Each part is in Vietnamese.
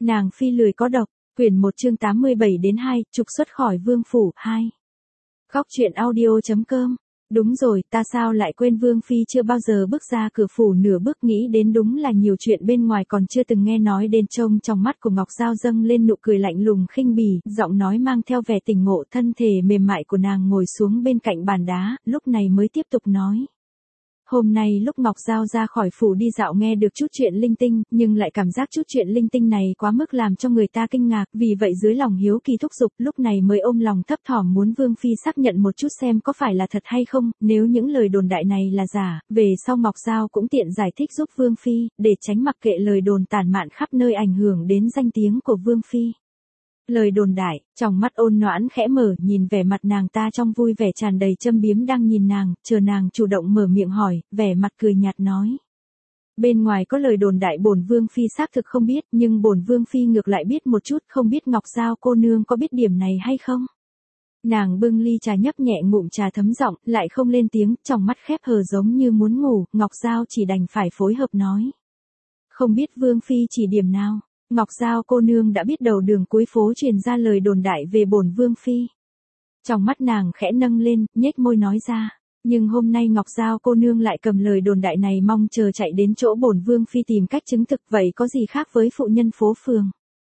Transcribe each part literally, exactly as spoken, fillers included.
Nàng phi lười có độc, quyển một chương tám mươi bảy đến hai, trục xuất khỏi vương phủ, hai. Góc truyện audio chấm com. Đúng rồi, ta sao lại quên Vương Phi chưa bao giờ bước ra cửa phủ nửa bước, nghĩ đến đúng là nhiều chuyện bên ngoài còn chưa từng nghe nói đến. Trông trong mắt của Ngọc Giao dâng lên nụ cười lạnh lùng khinh bỉ, giọng nói mang theo vẻ tỉnh ngộ. Thân thể mềm mại của nàng ngồi xuống bên cạnh bàn đá, lúc này mới tiếp tục nói. Hôm nay lúc Ngọc Giao ra khỏi phủ đi dạo nghe được chút chuyện linh tinh, nhưng lại cảm giác chút chuyện linh tinh này quá mức làm cho người ta kinh ngạc, vì vậy dưới lòng hiếu kỳ thúc giục, lúc này mới ôm lòng thấp thỏm muốn Vương Phi xác nhận một chút xem có phải là thật hay không. Nếu những lời đồn đại này là giả, về sau Ngọc Giao cũng tiện giải thích giúp Vương Phi, để tránh mặc kệ lời đồn tản mạn khắp nơi ảnh hưởng đến danh tiếng của Vương Phi. Lời đồn đại, trong mắt Ôn Noãn khẽ mở, nhìn vẻ mặt nàng ta trong vui vẻ tràn đầy châm biếm đang nhìn nàng, chờ nàng chủ động mở miệng hỏi, vẻ mặt cười nhạt nói. Bên ngoài có lời đồn đại bổn Vương Phi xác thực không biết, nhưng bổn Vương Phi ngược lại biết một chút, không biết Ngọc Giao cô nương có biết điểm này hay không? Nàng bưng ly trà nhấp nhẹ ngụm trà thấm giọng, lại không lên tiếng, trong mắt khép hờ giống như muốn ngủ, Ngọc Giao chỉ đành phải phối hợp nói. Không biết Vương Phi chỉ điểm nào? Ngọc Giao cô nương đã biết đầu đường cuối phố truyền ra lời đồn đại về bổn Vương Phi. Trong mắt nàng khẽ nâng lên, nhếch môi nói ra. Nhưng hôm nay Ngọc Giao cô nương lại cầm lời đồn đại này mong chờ chạy đến chỗ bổn Vương Phi tìm cách chứng thực, vậy có gì khác với phụ nhân phố phường?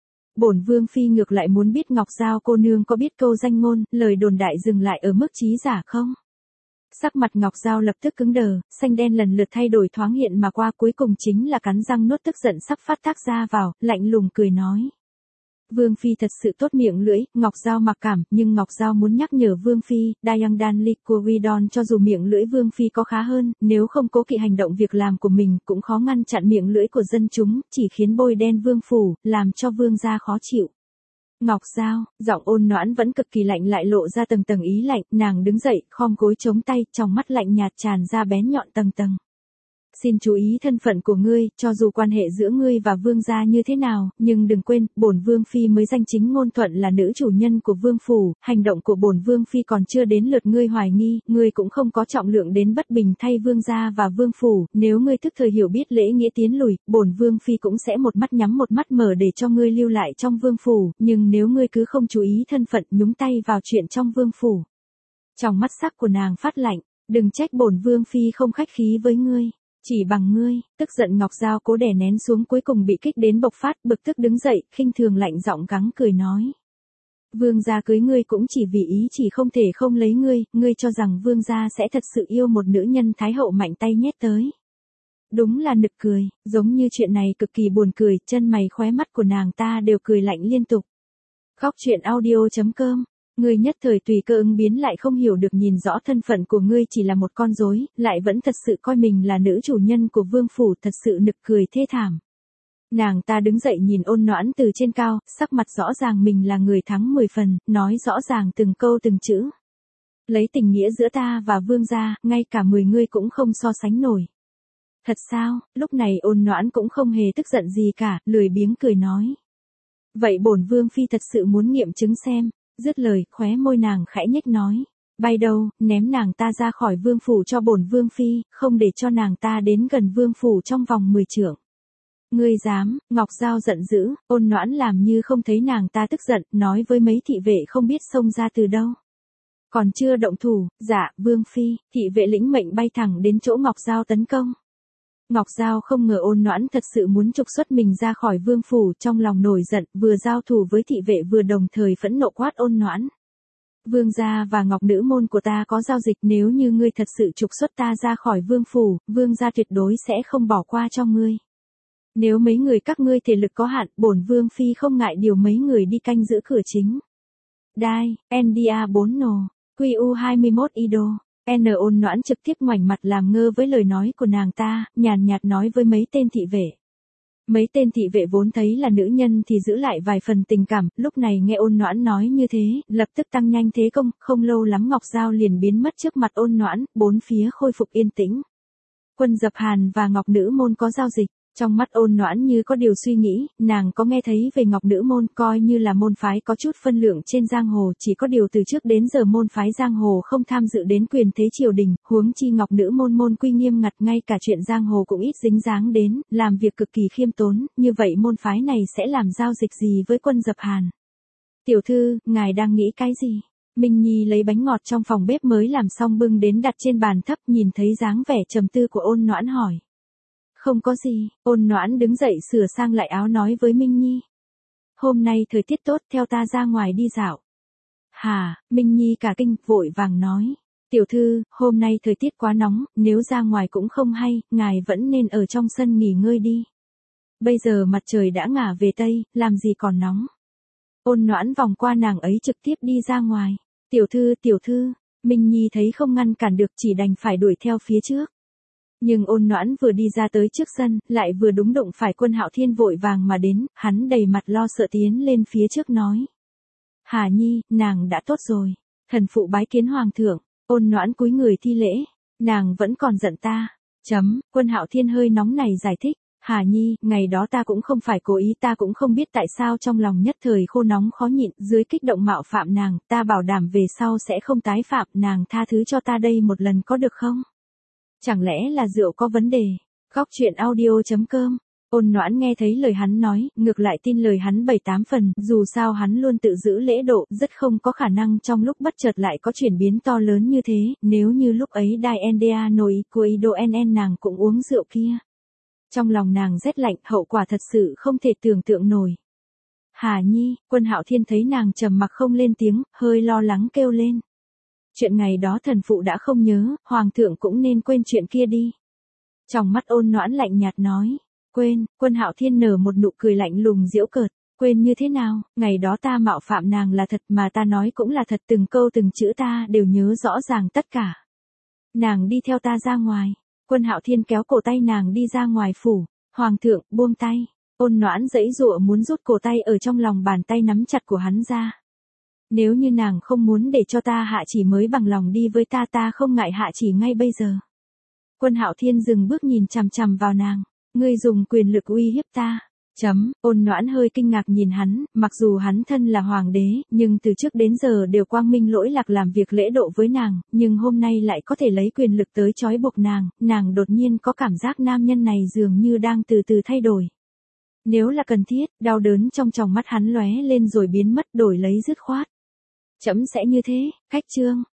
Bổn Vương Phi ngược lại muốn biết Ngọc Giao cô nương có biết câu danh ngôn, lời đồn đại dừng lại ở mức trí giả không? Sắc mặt Ngọc Giao lập tức cứng đờ, xanh đen lần lượt thay đổi thoáng hiện mà qua, cuối cùng chính là cắn răng nuốt tức giận sắp phát tác ra vào, lạnh lùng cười nói. Vương Phi thật sự tốt miệng lưỡi, Ngọc Giao mặc cảm, nhưng Ngọc Giao muốn nhắc nhở Vương Phi, Dayang Dan Liquidon cho dù miệng lưỡi Vương Phi có khá hơn, nếu không cố kỵ hành động việc làm của mình, cũng khó ngăn chặn miệng lưỡi của dân chúng, chỉ khiến bôi đen Vương Phủ, làm cho Vương gia khó chịu. Ngọc Giao, giọng Ôn Noãn vẫn cực kỳ lạnh lại lộ ra tầng tầng ý lạnh, nàng đứng dậy, khom gối chống tay, trong mắt lạnh nhạt tràn ra bén nhọn tầng tầng. Xin chú ý thân phận của ngươi, cho dù quan hệ giữa ngươi và Vương gia như thế nào, nhưng đừng quên, bổn Vương Phi mới danh chính ngôn thuận là nữ chủ nhân của Vương Phủ, hành động của bổn Vương Phi còn chưa đến lượt ngươi hoài nghi, ngươi cũng không có trọng lượng đến bất bình thay Vương gia và Vương Phủ, nếu ngươi thức thời hiểu biết lễ nghĩa tiến lùi, bổn Vương Phi cũng sẽ một mắt nhắm một mắt mở để cho ngươi lưu lại trong Vương Phủ, nhưng nếu ngươi cứ không chú ý thân phận nhúng tay vào chuyện trong Vương Phủ. Trong mắt sắc của nàng phát lạnh, đừng trách bổn Vương Phi không khách khí với ngươi. Chỉ bằng ngươi, tức giận Ngọc Giao cố đè nén xuống cuối cùng bị kích đến bộc phát, bực tức đứng dậy, khinh thường lạnh giọng gắng cười nói. Vương gia cưới ngươi cũng chỉ vì ý chỉ không thể không lấy ngươi, ngươi cho rằng Vương gia sẽ thật sự yêu một nữ nhân thái hậu mạnh tay nhét tới. Đúng là nực cười, giống như chuyện này cực kỳ buồn cười, chân mày khóe mắt của nàng ta đều cười lạnh liên tục. Góc truyện audio chấm com. Ngươi nhất thời tùy cơ ứng biến lại không hiểu được nhìn rõ thân phận của ngươi chỉ là một con rối, lại vẫn thật sự coi mình là nữ chủ nhân của Vương Phủ, thật sự nực cười thê thảm. Nàng ta đứng dậy nhìn Ôn Noãn từ trên cao, sắc mặt rõ ràng mình là người thắng mười phần, nói rõ ràng từng câu từng chữ. Lấy tình nghĩa giữa ta và Vương gia, ngay cả mười ngươi cũng không so sánh nổi. Thật sao? Lúc này Ôn Noãn cũng không hề tức giận gì cả, lười biếng cười nói. Vậy bổn Vương Phi thật sự muốn nghiệm chứng xem. Dứt lời, khóe môi nàng khẽ nhếch nói. Bay đâu, ném nàng ta ra khỏi Vương Phủ cho bổn Vương Phi, không để cho nàng ta đến gần Vương Phủ trong vòng mười trượng. Ngươi dám? Ngọc Giao giận dữ, Ôn Noãn làm như không thấy nàng ta tức giận, nói với mấy thị vệ không biết xông ra từ đâu. Còn chưa động thủ, dạ, Vương Phi, thị vệ lĩnh mệnh bay thẳng đến chỗ Ngọc Giao tấn công. Ngọc Giao không ngờ Ôn Noãn thật sự muốn trục xuất mình ra khỏi Vương Phủ, trong lòng nổi giận, vừa giao thủ với thị vệ vừa đồng thời phẫn nộ quát Ôn Noãn. Vương gia và Ngọc nữ môn của ta có giao dịch, nếu như ngươi thật sự trục xuất ta ra khỏi Vương Phủ, Vương gia tuyệt đối sẽ không bỏ qua cho ngươi. Nếu mấy người các ngươi thể lực có hạn, bổn Vương Phi không ngại điều mấy người đi canh giữ cửa chính. Đai, en đê a bốn N, quy u hai mươi mốt Ido. N Ôn Noãn trực tiếp ngoảnh mặt làm ngơ với lời nói của nàng ta, nhàn nhạt nói với mấy tên thị vệ. Mấy tên thị vệ vốn thấy là nữ nhân thì giữ lại vài phần tình cảm, lúc này nghe Ôn Noãn nói như thế, lập tức tăng nhanh thế công, không lâu lắm Ngọc Giao liền biến mất trước mặt Ôn Noãn, bốn phía khôi phục yên tĩnh. Quân Dập Hàn và Ngọc nữ môn có giao dịch. Trong mắt Ôn Noãn như có điều suy nghĩ, nàng có nghe thấy về Ngọc Nữ môn, coi như là môn phái có chút phân lượng trên giang hồ, chỉ có điều từ trước đến giờ môn phái giang hồ không tham dự đến quyền thế triều đình, huống chi Ngọc Nữ môn môn quy nghiêm ngặt, ngay cả chuyện giang hồ cũng ít dính dáng đến, làm việc cực kỳ khiêm tốn, như vậy môn phái này sẽ làm giao dịch gì với quân Dập Hàn? Tiểu thư, ngài đang nghĩ cái gì? Minh Nhi lấy bánh ngọt trong phòng bếp mới làm xong bưng đến đặt trên bàn thấp, nhìn thấy dáng vẻ trầm tư của Ôn Noãn hỏi. Không có gì, Ôn Noãn đứng dậy sửa sang lại áo nói với Minh Nhi. Hôm nay thời tiết tốt, theo ta ra ngoài đi dạo. Hà, Minh Nhi cả kinh, vội vàng nói. Tiểu thư, hôm nay thời tiết quá nóng, nếu ra ngoài cũng không hay, ngài vẫn nên ở trong sân nghỉ ngơi đi. Bây giờ mặt trời đã ngả về Tây, làm gì còn nóng. Ôn Noãn vòng qua nàng ấy trực tiếp đi ra ngoài. Tiểu thư, tiểu thư, Minh Nhi thấy không ngăn cản được chỉ đành phải đuổi theo phía trước. Nhưng Ôn Noãn vừa đi ra tới trước sân, lại vừa đúng đụng phải Quân Hạo Thiên vội vàng mà đến, hắn đầy mặt lo sợ tiến lên phía trước nói. Hà Nhi, nàng đã tốt rồi. Thần phụ bái kiến hoàng thượng. Ôn Noãn cúi người thi lễ. Nàng vẫn còn giận ta. Chấm, Quân Hạo Thiên hơi nóng này giải thích. Hà Nhi, ngày đó ta cũng không phải cố ý, ta cũng không biết tại sao trong lòng nhất thời khô nóng khó nhịn, dưới kích động mạo phạm nàng, ta bảo đảm về sau sẽ không tái phạm, nàng tha thứ cho ta đây một lần có được không? Chẳng lẽ là rượu có vấn đề? Góc truyện audio chấm com. Ôn Noãn nghe thấy lời hắn nói, ngược lại tin lời hắn bảy tám phần, dù sao hắn luôn tự giữ lễ độ, rất không có khả năng trong lúc bất chợt lại có chuyển biến to lớn như thế, nếu như lúc ấy Đai Nda nổi của Ido en en nàng cũng uống rượu kia. Trong lòng nàng rét lạnh, hậu quả thật sự không thể tưởng tượng nổi. Hà Nhi, Quân Hạo Thiên thấy nàng trầm mặc không lên tiếng, hơi lo lắng kêu lên. Chuyện ngày đó thần phụ đã không nhớ, hoàng thượng cũng nên quên chuyện kia đi. Trong mắt Ôn Noãn lạnh nhạt nói. Quên, Quân Hạo Thiên nở một nụ cười lạnh lùng giễu cợt. Quên như thế nào, ngày đó ta mạo phạm nàng là thật mà ta nói cũng là thật, từng câu từng chữ ta đều nhớ rõ ràng tất cả. Nàng đi theo ta ra ngoài. Quân Hạo Thiên kéo cổ tay nàng đi ra ngoài phủ. Hoàng thượng, buông tay. Ôn Noãn giãy giụa muốn rút cổ tay ở trong lòng bàn tay nắm chặt của hắn ra. Nếu như nàng không muốn để cho ta hạ chỉ mới bằng lòng đi với ta, ta không ngại hạ chỉ ngay bây giờ. Quân Hạo Thiên dừng bước nhìn chằm chằm vào nàng. Ngươi dùng quyền lực uy hiếp ta. Chấm, Ôn Noãn hơi kinh ngạc nhìn hắn, mặc dù hắn thân là hoàng đế, nhưng từ trước đến giờ đều quang minh lỗi lạc làm việc lễ độ với nàng, nhưng hôm nay lại có thể lấy quyền lực tới trói buộc nàng, nàng đột nhiên có cảm giác nam nhân này dường như đang từ từ thay đổi. Nếu là cần thiết, đau đớn trong tròng mắt hắn lóe lên rồi biến mất, đổi lấy dứt khoát. Chấm sẽ như thế, khách trương.